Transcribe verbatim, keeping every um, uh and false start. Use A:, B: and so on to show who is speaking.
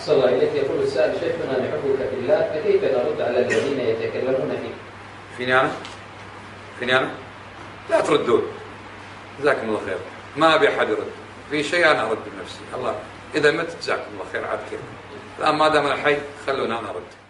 A: أحسن الله إليك. يقول السائل: شيخنا نحبك في الله، فكيف نرد على الذين يتكلمون فيك؟
B: فيني أنا؟ فيني أنا؟ لا تردون، جزاكم الله خير. ما أبي أحد يرد في شيء، أنا أرد بنفسي. الله إذا مت جزاكم الله خير، عاد كيف. الآن ما دام أنا حي خلونا أنا أرد.